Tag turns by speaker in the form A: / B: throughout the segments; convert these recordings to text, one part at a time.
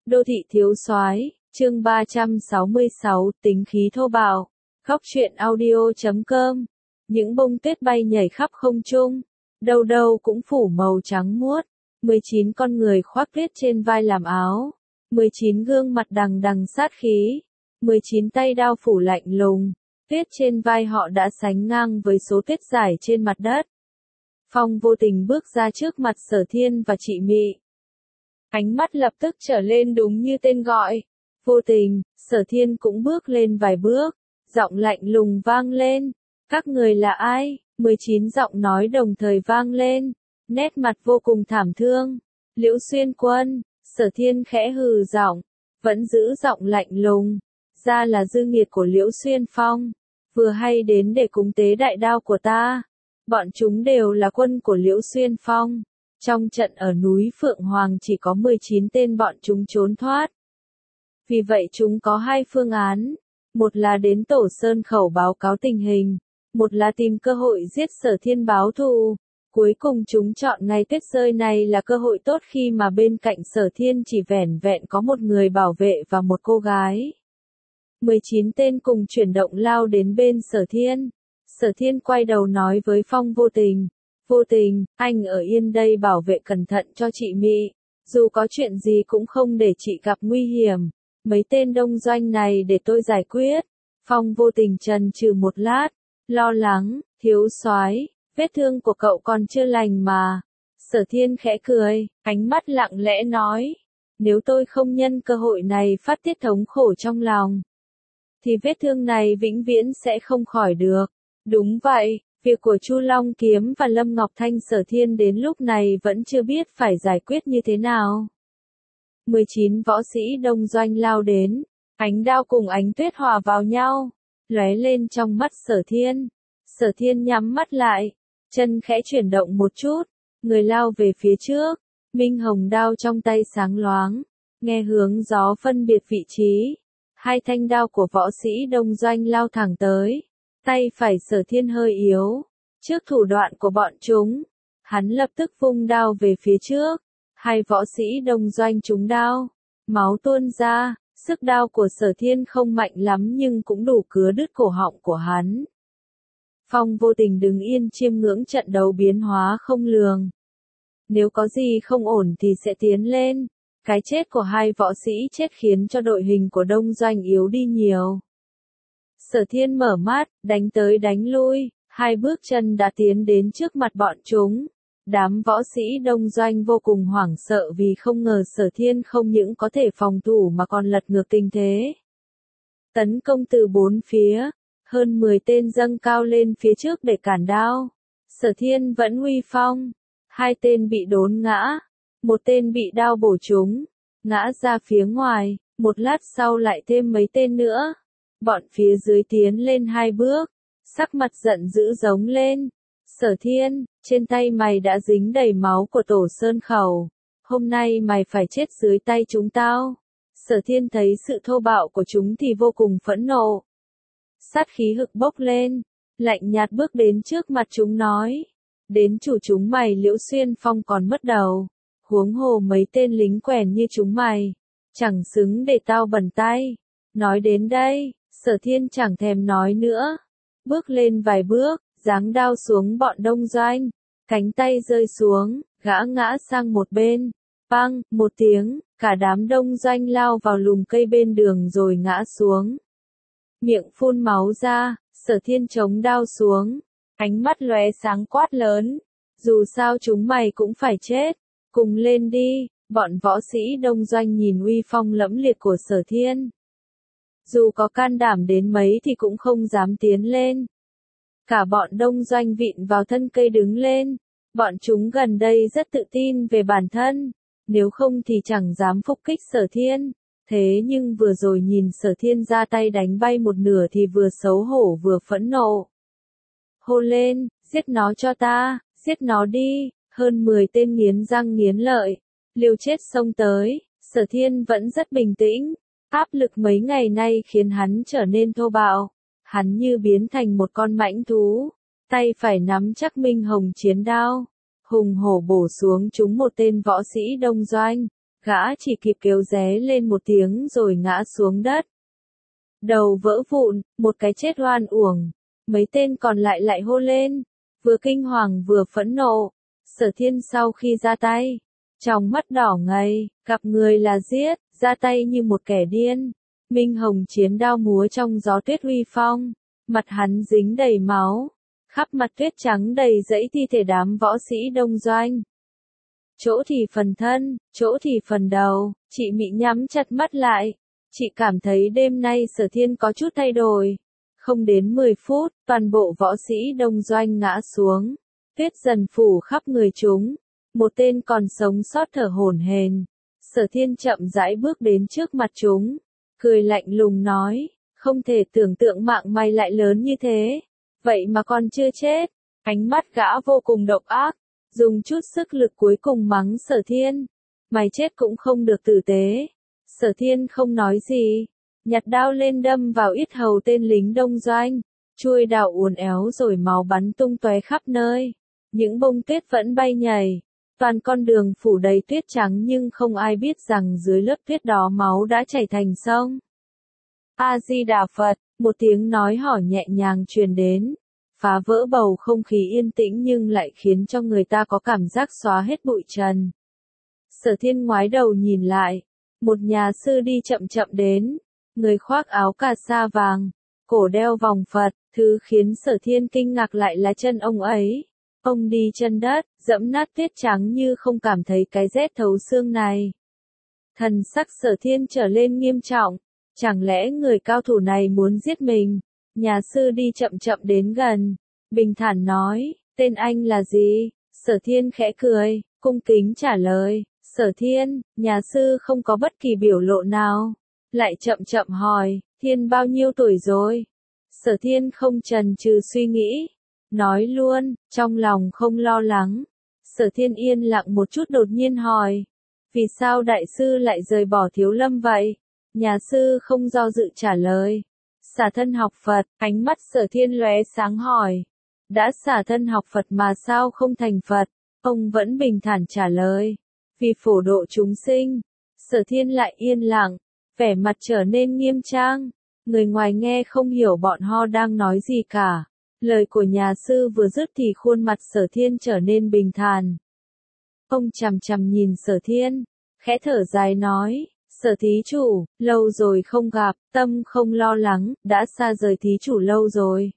A: Đô thị thiếu soái, chương 366, tính khí thô bạo. Góc truyện audio.com. Những bông tuyết bay nhảy khắp không trung, đâu đâu cũng phủ màu trắng muốt. 19 con người khoác tuyết trên vai làm áo, 19 gương mặt đằng đằng sát khí, 19 tay đao phủ lạnh lùng. Tuyết trên vai họ đã sánh ngang với số tuyết rải trên mặt đất. Phong vô tình bước ra trước mặt Sở Thiên và chị Mị. Ánh mắt lập tức trở lên đúng như tên gọi. Vô tình, Sở Thiên cũng bước lên vài bước, giọng lạnh lùng vang lên. Các người là ai? 19 giọng nói đồng thời vang lên, nét mặt vô cùng thảm thương. Liễu Xuyên Quân, Sở Thiên khẽ hừ giọng, vẫn giữ giọng lạnh lùng. Ra là dư nghiệt của Liễu Xuyên Phong, vừa hay đến để cúng tế đại đao của ta. Bọn chúng đều là quân của Liễu Xuyên Phong. Trong trận ở núi Phượng Hoàng chỉ có 19 tên bọn chúng trốn thoát. Vì vậy chúng có hai phương án. Một là đến Tổ Sơn Khẩu báo cáo tình hình. Một là tìm cơ hội giết Sở Thiên báo thù. Cuối cùng chúng chọn ngày tuyết rơi này là cơ hội tốt khi mà bên cạnh Sở Thiên chỉ vẻn vẹn có một người bảo vệ và một cô gái. 19 tên cùng chuyển động lao đến bên Sở Thiên. Sở Thiên quay đầu nói với Phong Vô Tình. Vô Tình, anh ở yên đây bảo vệ cẩn thận cho chị Mị. Dù có chuyện gì cũng không để chị gặp nguy hiểm. Mấy tên đông doanh này để tôi giải quyết. Phong Vô Tình chần chừ một lát. Lo lắng, thiếu soái, vết thương của cậu còn chưa lành mà. Sở Thiên khẽ cười, ánh mắt lặng lẽ nói. Nếu tôi không nhân cơ hội này phát tiết thống khổ trong lòng, thì vết thương này vĩnh viễn sẽ không khỏi được. Đúng vậy, việc của Chu Long Kiếm và Lâm Ngọc Thanh Sở Thiên đến lúc này vẫn chưa biết phải giải quyết như thế nào. 19 võ sĩ đông doanh lao đến, ánh đao cùng ánh tuyết hòa vào nhau, lóe lên trong mắt Sở Thiên. Sở Thiên nhắm mắt lại, chân khẽ chuyển động một chút, người lao về phía trước, minh hồng đao trong tay sáng loáng, nghe hướng gió phân biệt vị trí. Hai thanh đao của võ sĩ đông doanh lao thẳng tới. Tay phải Sở Thiên hơi yếu. Trước thủ đoạn của bọn chúng, hắn lập tức vung đao về phía trước. Hai võ sĩ đông doanh trúng đao. Máu tuôn ra, sức đao của Sở Thiên không mạnh lắm nhưng cũng đủ cứa đứt cổ họng của hắn. Phong Vô Tình đứng yên chiêm ngưỡng trận đấu biến hóa không lường. Nếu có gì không ổn thì sẽ tiến lên. Cái chết của hai võ sĩ chết khiến cho đội hình của đông doanh yếu đi nhiều. Sở Thiên mở mắt, đánh tới đánh lui, hai bước chân đã tiến đến trước mặt bọn chúng. Đám võ sĩ đông doanh vô cùng hoảng sợ vì không ngờ Sở Thiên không những có thể phòng thủ mà còn lật ngược tình thế. Tấn công từ bốn phía, hơn 10 tên dâng cao lên phía trước để cản đao. Sở Thiên vẫn uy phong, hai tên bị đốn ngã, một tên bị đao bổ trúng, ngã ra phía ngoài, một lát sau lại thêm mấy tên nữa. Bọn phía dưới tiến lên hai bước, sắc mặt giận dữ giống lên. Sở Thiên, trên tay mày đã dính đầy máu của Tổ Sơn Khẩu. Hôm nay mày phải chết dưới tay chúng tao. Sở Thiên thấy sự thô bạo của chúng thì vô cùng phẫn nộ. Sát khí hực bốc lên, lạnh nhạt bước đến trước mặt chúng nói. Đến chủ chúng mày Liễu Xuyên Phong còn mất đầu. Huống hồ mấy tên lính quèn như chúng mày, chẳng xứng để tao bẩn tay. Nói đến đây, Sở Thiên chẳng thèm nói nữa. Bước lên vài bước, giáng đao xuống bọn đông doanh. Cánh tay rơi xuống, gã ngã sang một bên. Bang, một tiếng, cả đám đông doanh lao vào lùm cây bên đường rồi ngã xuống. Miệng phun máu ra, Sở Thiên chống đao xuống. Ánh mắt lóe sáng quát lớn. Dù sao chúng mày cũng phải chết. Cùng lên đi, bọn võ sĩ đông doanh nhìn uy phong lẫm liệt của Sở Thiên. Dù có can đảm đến mấy thì cũng không dám tiến lên. Cả bọn đông doanh vịn vào thân cây đứng lên. Bọn chúng gần đây rất tự tin về bản thân. Nếu không thì chẳng dám phục kích Sở Thiên. Thế nhưng vừa rồi nhìn Sở Thiên ra tay đánh bay một nửa thì vừa xấu hổ vừa phẫn nộ. Hô lên, giết nó cho ta, giết nó đi. Hơn 10 tên nghiến răng nghiến lợi, liều chết xông tới. Sở Thiên vẫn rất bình tĩnh. Áp lực mấy ngày nay khiến hắn trở nên thô bạo. Hắn như biến thành một con mãnh thú. Tay phải nắm chắc minh hồng chiến đao. Hùng hổ bổ xuống trúng một tên võ sĩ đông doanh. Gã chỉ kịp kêu ré lên một tiếng rồi ngã xuống đất. Đầu vỡ vụn, một cái chết oan uổng. Mấy tên còn lại lại hô lên, vừa kinh hoàng vừa phẫn nộ. Sở Thiên sau khi ra tay, trong mắt đỏ ngầu, gặp người là giết, ra tay như một kẻ điên. Minh Hồng chiến đao múa trong gió tuyết uy phong, mặt hắn dính đầy máu, khắp mặt tuyết trắng đầy dãy thi thể đám võ sĩ đông doanh. Chỗ thì phần thân, chỗ thì phần đầu, chị Mị nhắm chặt mắt lại. Chị cảm thấy đêm nay Sở Thiên có chút thay đổi. Không đến 10 phút, toàn bộ võ sĩ đông doanh ngã xuống. Tuyết dần phủ khắp người chúng. Một tên còn sống sót thở hổn hển. Sở Thiên chậm rãi bước đến trước mặt chúng. Cười lạnh lùng nói, không thể tưởng tượng mạng mày lại lớn như thế. Vậy mà còn chưa chết. Ánh mắt gã vô cùng độc ác. Dùng chút sức lực cuối cùng mắng Sở Thiên. Mày chết cũng không được tử tế. Sở Thiên không nói gì. Nhặt đao lên đâm vào yết hầu tên lính đông doanh. Chuôi đao uốn éo rồi máu bắn tung tóe khắp nơi. Những bông tuyết vẫn bay nhảy. Toàn con đường phủ đầy tuyết trắng nhưng không ai biết rằng dưới lớp tuyết đó máu đã chảy thành sông. A-di-đà Phật, một tiếng nói hỏi nhẹ nhàng truyền đến. Phá vỡ bầu không khí yên tĩnh nhưng lại khiến cho người ta có cảm giác xóa hết bụi trần. Sở Thiên ngoái đầu nhìn lại. Một nhà sư đi chậm chậm đến. Người khoác áo cà sa vàng, cổ đeo vòng Phật. Thứ khiến Sở Thiên kinh ngạc lại là chân ông ấy. Ông đi chân đất, dẫm nát tuyết trắng như không cảm thấy cái rét thấu xương này. Thần sắc Sở Thiên trở lên nghiêm trọng. Chẳng lẽ người cao thủ này muốn giết mình? Nhà sư đi chậm chậm đến gần. Bình thản nói, tên anh là gì? Sở Thiên khẽ cười, cung kính trả lời. Sở Thiên, nhà sư không có bất kỳ biểu lộ nào. Lại chậm chậm hỏi, Thiên bao nhiêu tuổi rồi? Sở Thiên không chần chừ suy nghĩ. Nói luôn, trong lòng không lo lắng. Sở Thiên yên lặng một chút đột nhiên hỏi. Vì sao đại sư lại rời bỏ Thiếu Lâm vậy? Nhà sư không do dự trả lời. Xả thân học Phật, ánh mắt Sở Thiên lóe sáng hỏi. Đã xả thân học Phật mà sao không thành Phật? Ông vẫn bình thản trả lời. Vì phổ độ chúng sinh. Sở Thiên lại yên lặng, vẻ mặt trở nên nghiêm trang. Người ngoài nghe không hiểu bọn họ đang nói gì cả. Lời của nhà sư vừa dứt thì khuôn mặt Sở Thiên trở nên bình thản. Ông chằm chằm nhìn Sở Thiên, khẽ thở dài nói, Sở thí chủ, lâu rồi không gặp, tâm không lo lắng, đã xa rời thí chủ lâu rồi.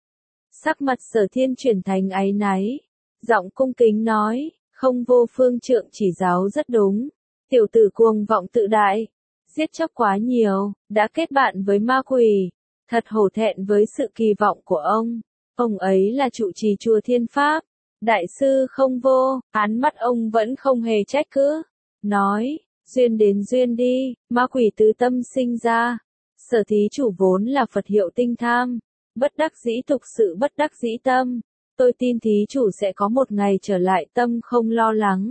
A: Sắc mặt Sở Thiên chuyển thành áy náy, giọng cung kính nói, không vô phương trượng chỉ giáo rất đúng, tiểu tử cuồng vọng tự đại, giết chóc quá nhiều, đã kết bạn với ma quỷ, thật hổ thẹn với sự kỳ vọng của ông. Ông ấy là trụ trì chùa Thiên Pháp. Đại sư không vô, ánh mắt ông vẫn không hề trách cứ. Nói, duyên đến duyên đi, ma quỷ từ tâm sinh ra. Sở thí chủ vốn là Phật hiệu tinh tham. Bất đắc dĩ tục sự bất đắc dĩ tâm. Tôi tin thí chủ sẽ có một ngày trở lại tâm không lo lắng.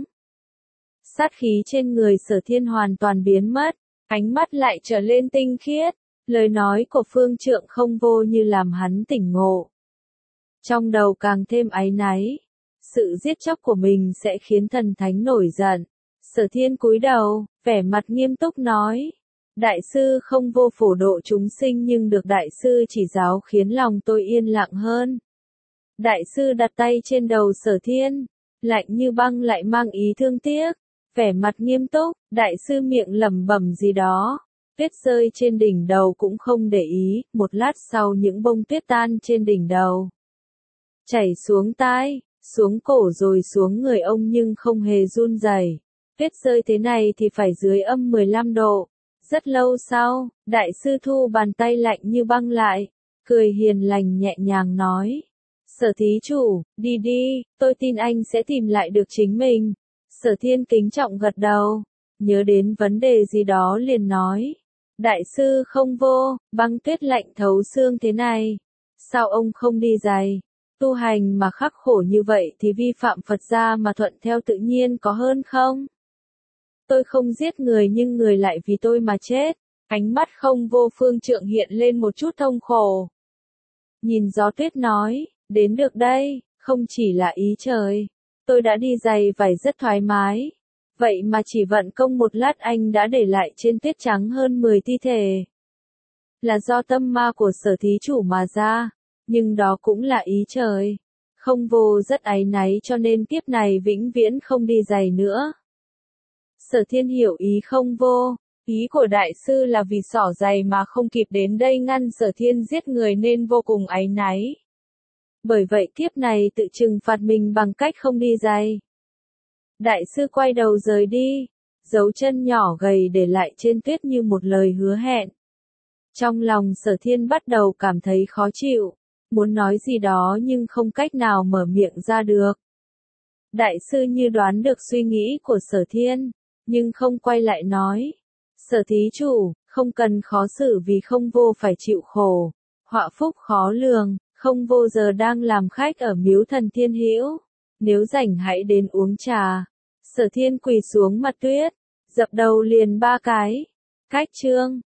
A: Sát khí trên người Sở Thiên hoàn toàn biến mất. Ánh mắt lại trở lên tinh khiết. Lời nói của phương trượng không vô như làm hắn tỉnh ngộ. Trong đầu càng thêm áy náy. Sự giết chóc của mình sẽ khiến thần thánh nổi giận. Sở Thiên cúi đầu, vẻ mặt nghiêm túc nói. Đại sư không vô phổ độ chúng sinh nhưng được đại sư chỉ giáo khiến lòng tôi yên lặng hơn. Đại sư đặt tay trên đầu Sở Thiên. Lạnh như băng lại mang ý thương tiếc. Vẻ mặt nghiêm túc, đại sư miệng lẩm bẩm gì đó. Tuyết rơi trên đỉnh đầu cũng không để ý, một lát sau những bông tuyết tan trên đỉnh đầu. Chảy xuống tai, xuống cổ rồi xuống người ông nhưng không hề run rẩy. Tuyết rơi thế này thì phải dưới âm 15 độ. Rất lâu sau, đại sư thu bàn tay lạnh như băng lại, cười hiền lành nhẹ nhàng nói. Sở thí chủ, đi đi, tôi tin anh sẽ tìm lại được chính mình. Sở Thiên kính trọng gật đầu, nhớ đến vấn đề gì đó liền nói. Đại sư không vô, băng tuyết lạnh thấu xương thế này. Sao ông không đi giày? Tu hành mà khắc khổ như vậy thì vi phạm Phật gia mà thuận theo tự nhiên có hơn không? Tôi không giết người nhưng người lại vì tôi mà chết. Ánh mắt không vô phương trượng hiện lên một chút thông khổ. Nhìn gió tuyết nói, đến được đây, không chỉ là ý trời. Tôi đã đi giày vải rất thoải mái. Vậy mà chỉ vận công một lát anh đã để lại trên tuyết trắng hơn 10 thi thể. Là do tâm ma của Sở thí chủ mà ra, nhưng đó cũng là ý trời. Không Vô rất áy náy cho nên kiếp này vĩnh viễn không đi giày nữa. Sở Thiên hiểu ý Không Vô. Ý của đại sư là vì xỏ giày mà không kịp đến đây ngăn Sở Thiên giết người nên vô cùng áy náy. Bởi vậy kiếp này tự trừng phạt mình bằng cách không đi giày. Đại sư quay đầu rời đi, dấu chân nhỏ gầy để lại trên tuyết như một lời hứa hẹn. Trong lòng Sở Thiên bắt đầu cảm thấy khó chịu, muốn nói gì đó nhưng không cách nào mở miệng ra được. Đại sư như đoán được suy nghĩ của Sở Thiên, nhưng không quay lại nói. Sở thí chủ, không cần khó xử vì Không Vô phải chịu khổ. Họa phúc khó lường, Không Vô giờ đang làm khách ở miếu thần Thiên Hữu. Nếu rảnh hãy đến uống trà. Sở Thiên quỳ xuống mặt tuyết, dập đầu liền 3 cái. Cách chương